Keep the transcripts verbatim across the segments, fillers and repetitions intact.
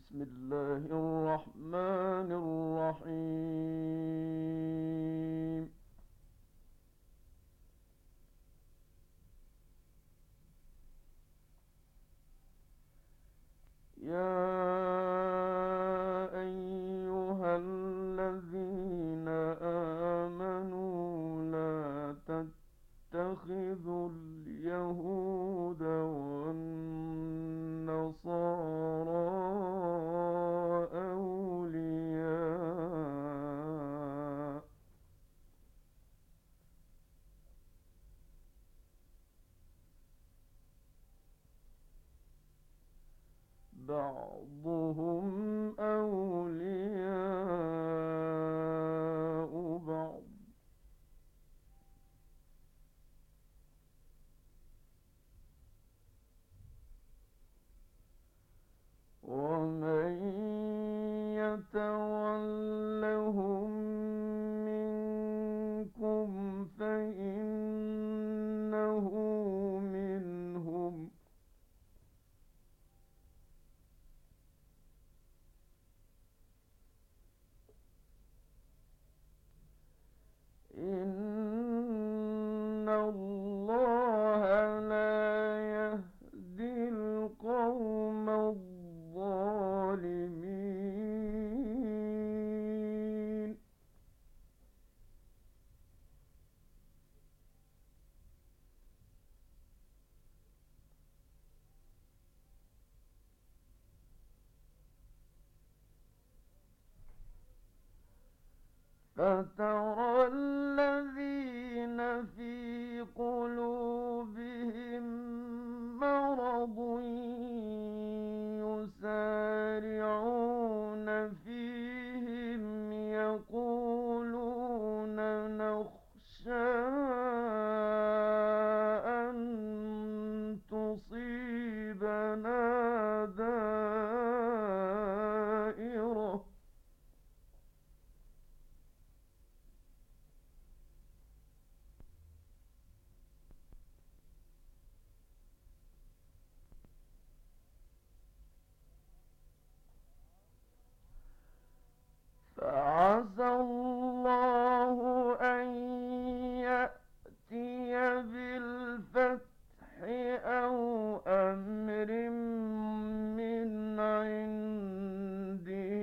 بسم الله الرحمن الرحيم. يا أيها الذين آمنوا لا تتخذوا اليهود والنصارى أولياء بعضهم أولياء بعض، ومن يتولهم منكم فإنه منهم. إن الله لا يهدي القوم الظالمين. فترى الذين في قلوبهم مرض يسارعون فيهم يقولون نخشى أن تصيبنا دائرة فعسى الله أن يأتي بالفتح أو أمر من عنده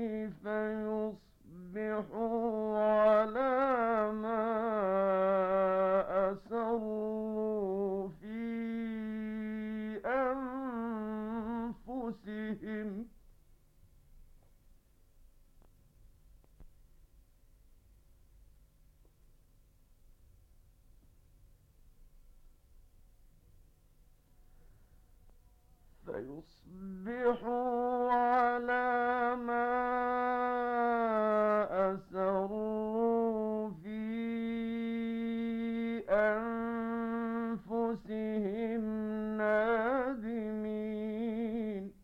فيصبحوا على ما أسروا في أنفسهم فيصبحوا على ما أسروا في أنفسهم نادمين.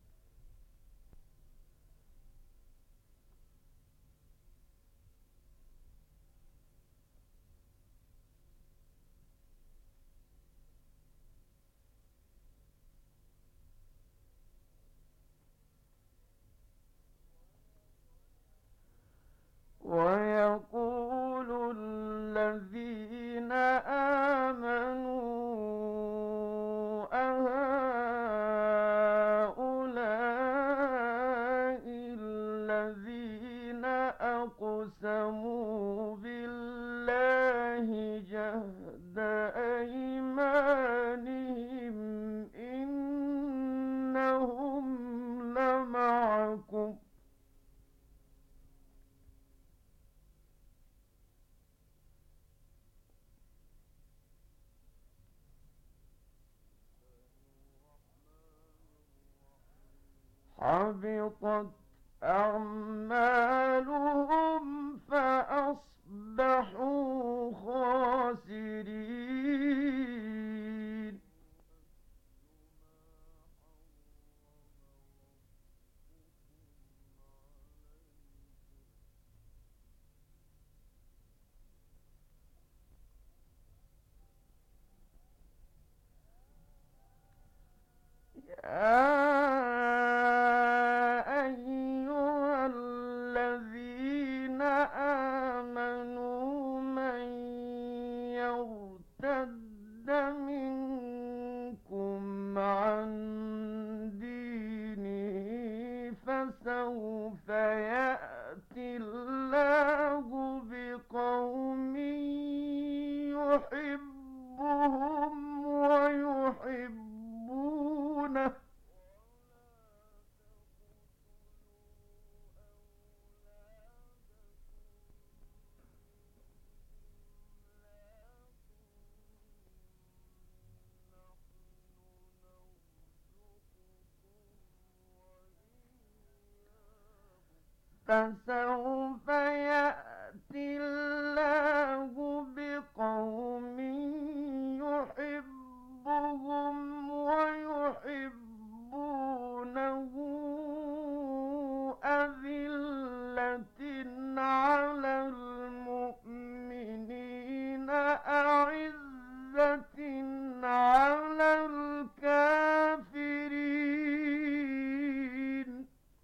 ويقول الذين آمنوا أهؤلاء الذين أقسموا بالله جهد أيمانهم إنهم لمعكم حبطت أعمالهم فأصبحوا خاسرين. يا فسوف يأتي الله بقوم يحبهم ويحبونه، أذلة على المؤمنين أعزة على الكافرين.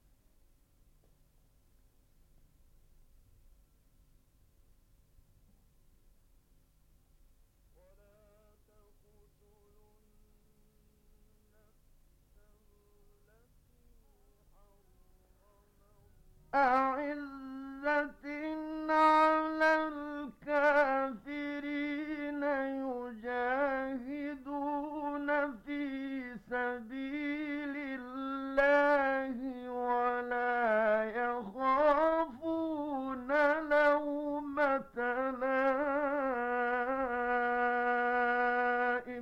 أعزة على الكافرين يجاهدون في سبيل الله ولا يخافون لومة لائم.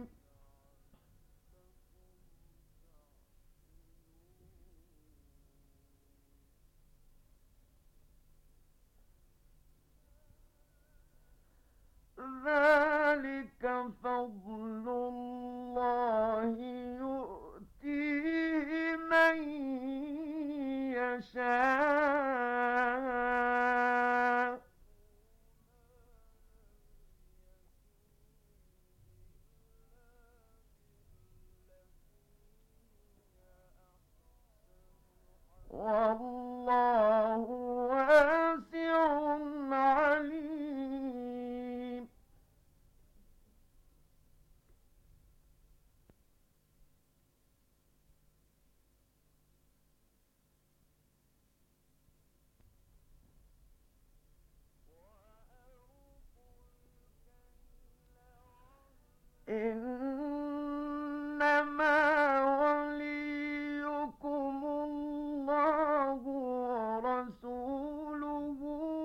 ذلك فضل الله يؤتيه من يشاء. والله واسع عليم. إنما وليكم الله ورسوله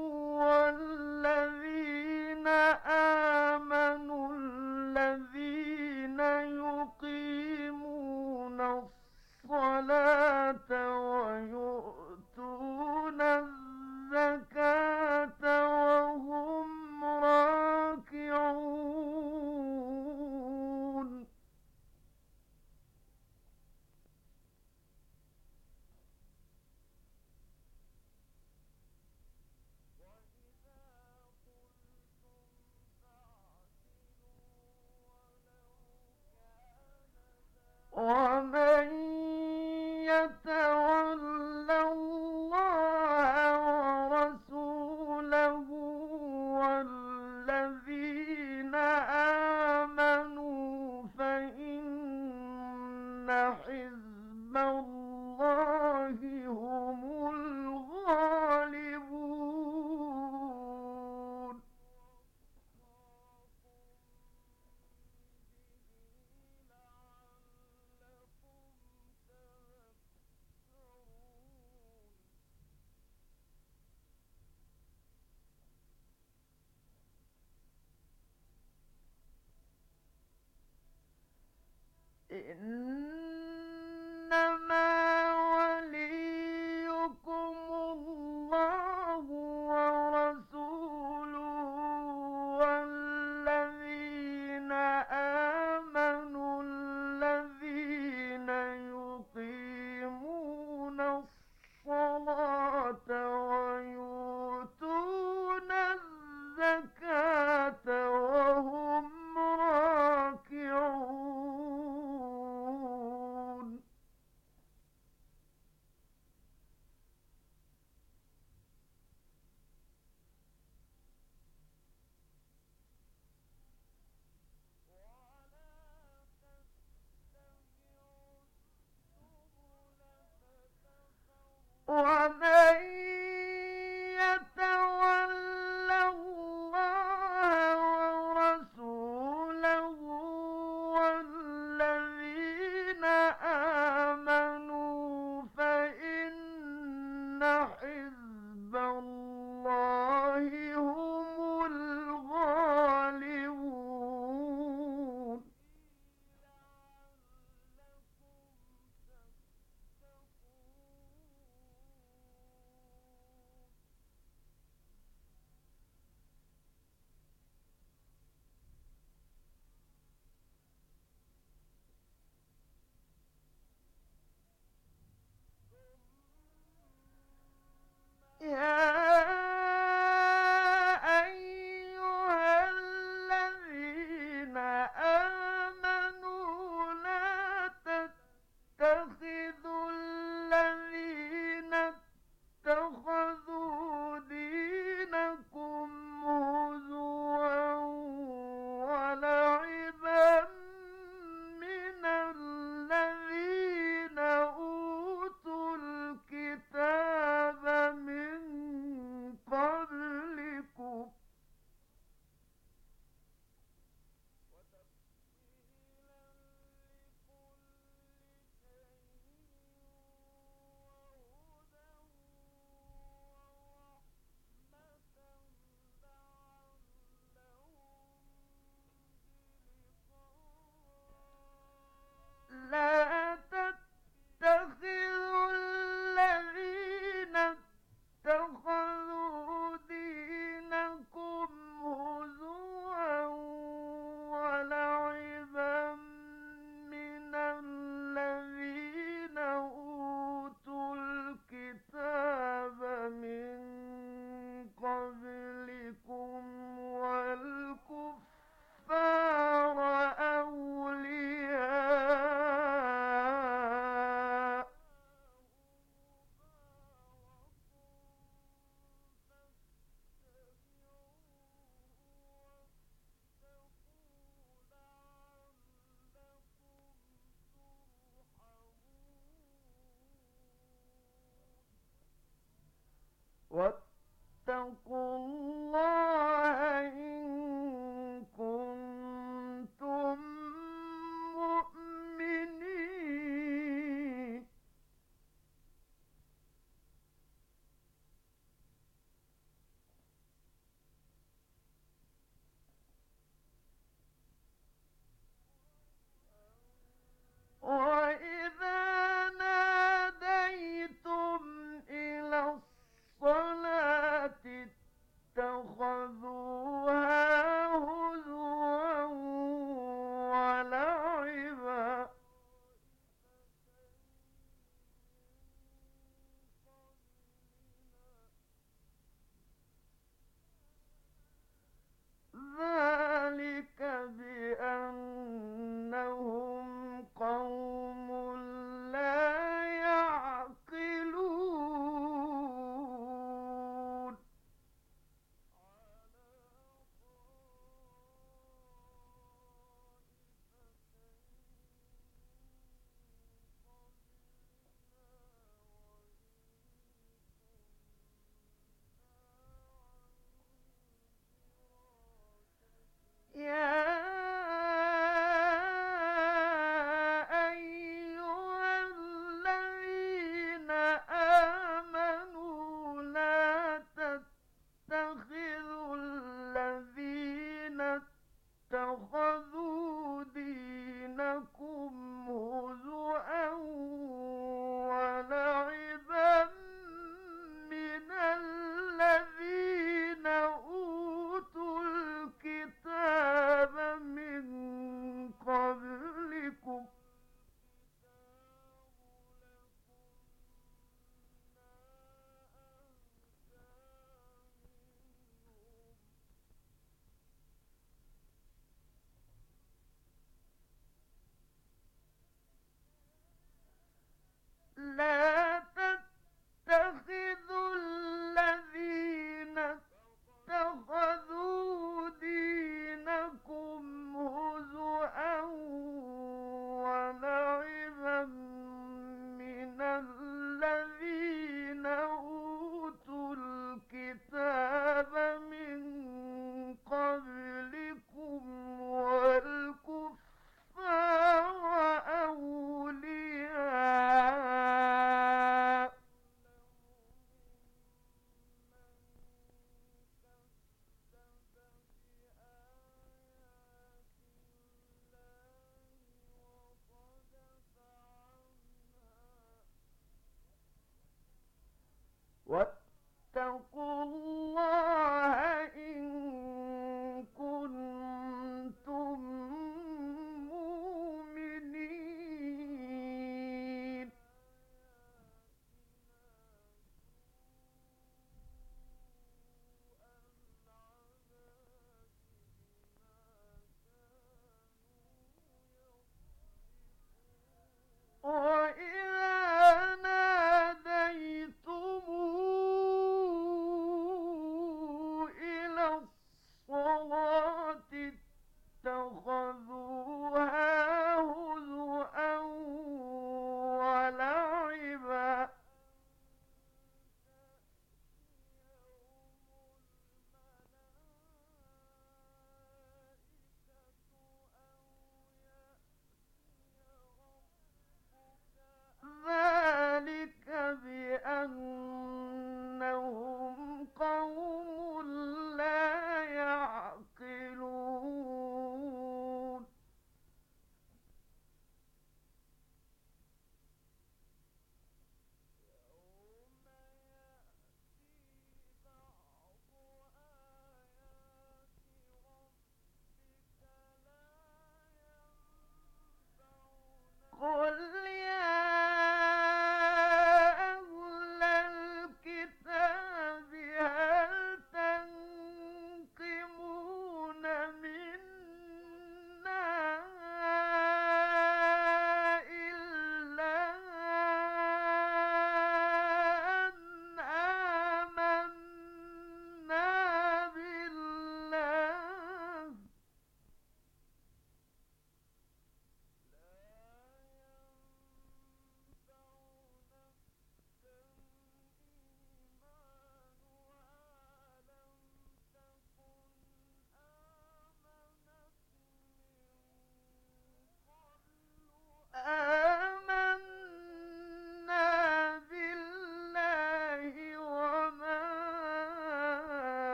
والذين آمنوا الذين يقيمون الصلاة ويؤتون الزكاة وهم راكعون. ومن يتول الله ورسوله والذين آمنوا فإن حزب الله هم الغالبون. إنما وليكم الله ورسوله والذين آمنوا الذين يقيمون الصلاة ويؤتون الزكاة وهم راكعون. ومن يتول الله ورسوله والذين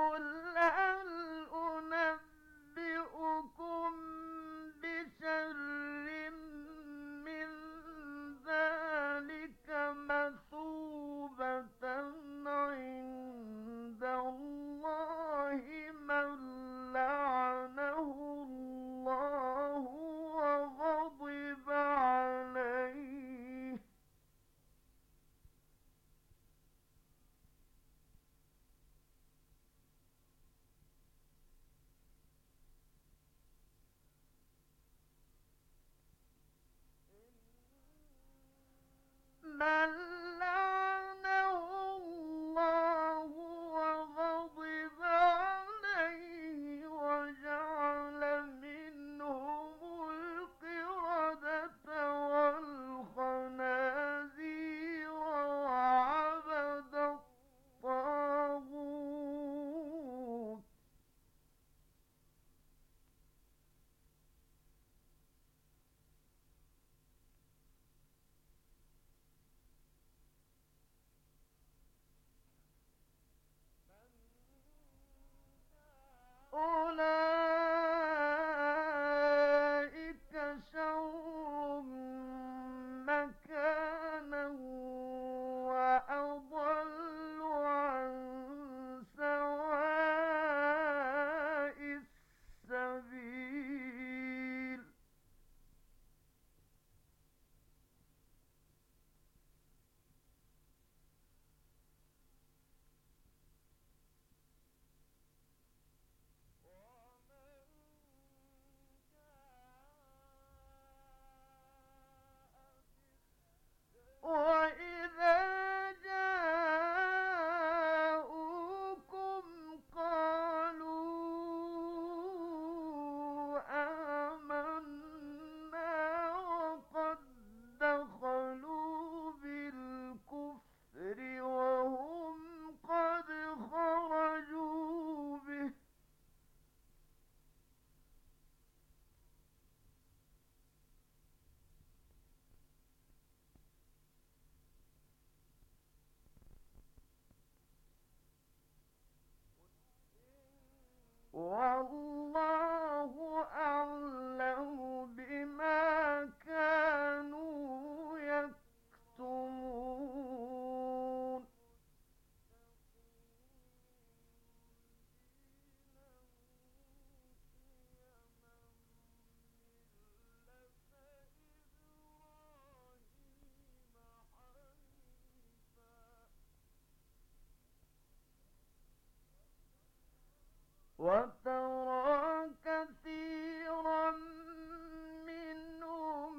قُلْ هَلْ أُنَبِّئُكُم بِشَرٍّ مِّن ذَٰلِكَ مَثُوبَةً عِندَ اللَّهِ مَن لَّعَنَهُ اللَّهُ وَغَضِبَ عَلَيْهِ مَن لَّعَنَهُ اللَّهُ وَغَضِبَ عَلَيْهِ وَجَعَلَ مِنْهُمُ الْقِرَدَةَ وَالْخَنَازِيرَ وَعَبَدَ الطَّاغُوتَ أُولَٰئِكَ شَرٌّ مَّكَانًا وَأَضَلُّ عَن سَوَاءِ السَّبِيلِ وَإِذَا جَاءُوكُمْ قَالُوا آمَنَّا وَقَد دَّخَلُوا بِالْكُفْرِ وَهُمْ قَدْ خَرَجُوا بِهِ ۚ وَاللَّهُ أَعْلَمُ بِمَا كَانُوا يَكْتُمُونَ وَتَرَىٰ كَثِيرًا مِّنْهُمْ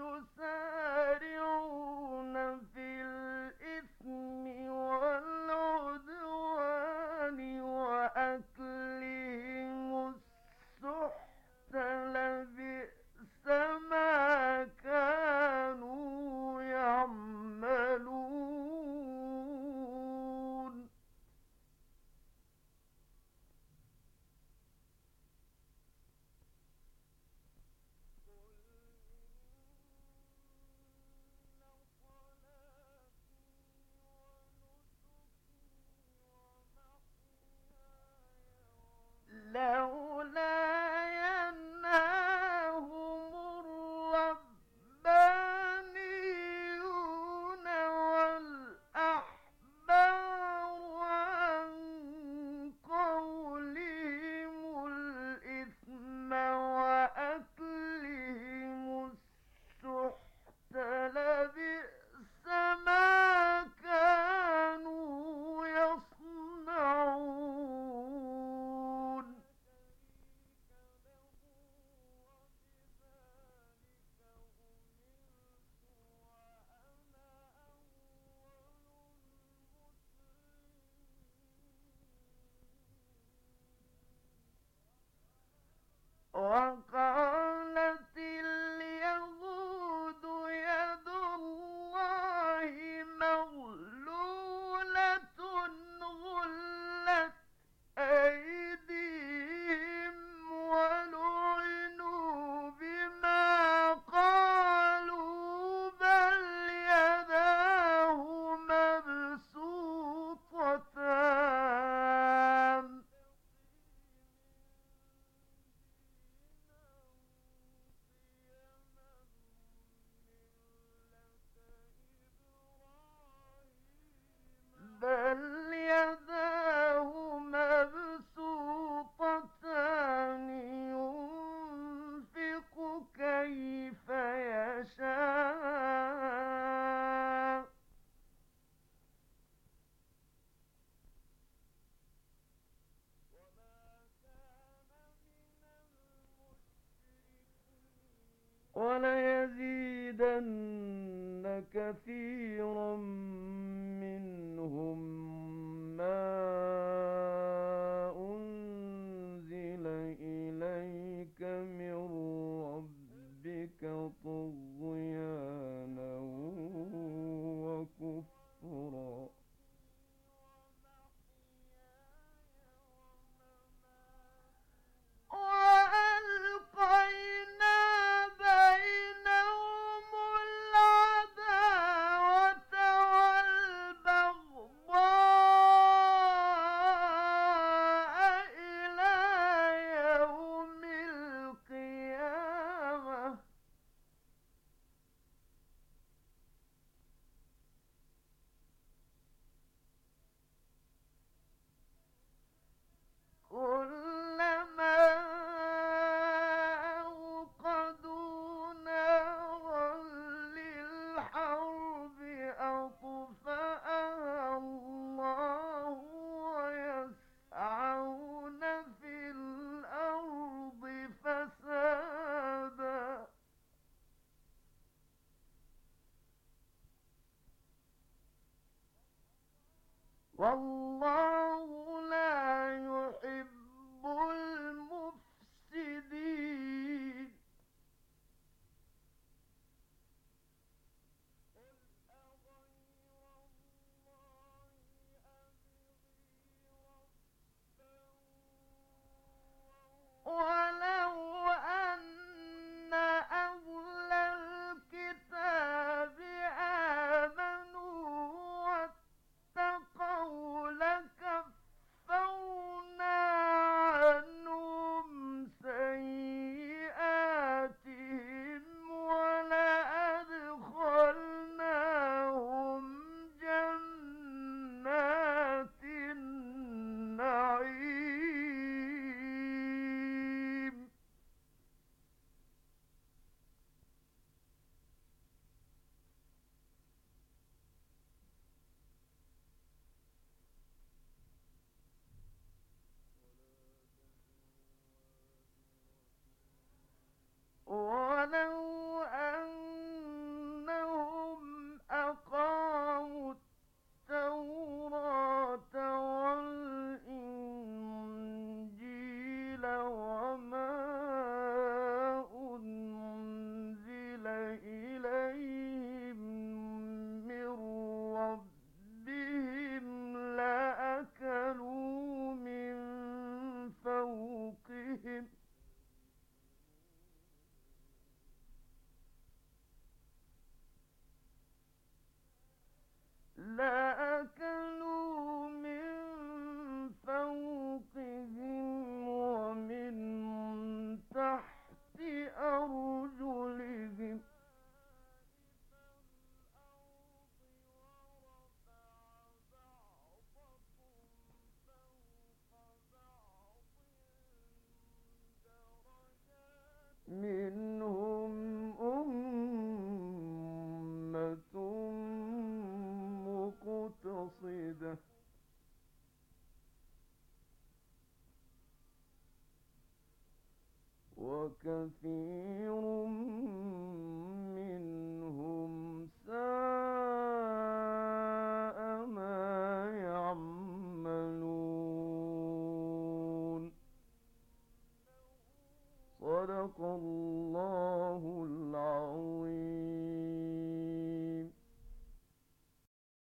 يُسَارِعُونَ فِي الْإِثْمِ وَالْعُدْوَانِ وَأَكْلِهِمُ السُّحْتَ ۚ لَبِئْسَ مَا كَانُوا يَعْمَلُونَ لولا ينهاهم الربانيون والأحبار عن قولهم الإثم وأكلهم السحت، لبئس ما كانوا يصنعون وقالت اليهود يد الله مغلولة غلت أيديهم ولعنوا بما قالوا بل يداه مبسوطتان كثيرا منهم ما أنزل إليك من ربك طغيانا وكفرا. وألقينا بينهم العداوة والبغضاء إلى يوم القيامة. كلما أوقدوا نارا للحرب أطفأها الله ويسعون في الأرض فسادا. والله لا يحب المفسدين. ولو أن أهل الكتاب آمنوا واتقوا لكفرنا عنهم سيئاتهم ولأدخلناهم جنات النعيم. ولو أنهم أقاموا التوراة والإنجيل وما أنزل إليهم من ربهم لأكلوا من فوقهم لأكلوا من فوقهم ومن تحت أرجلهم. منهم أمة مقتصدة وكثير منهم ساء ما يعملون. صدق الله العظيم.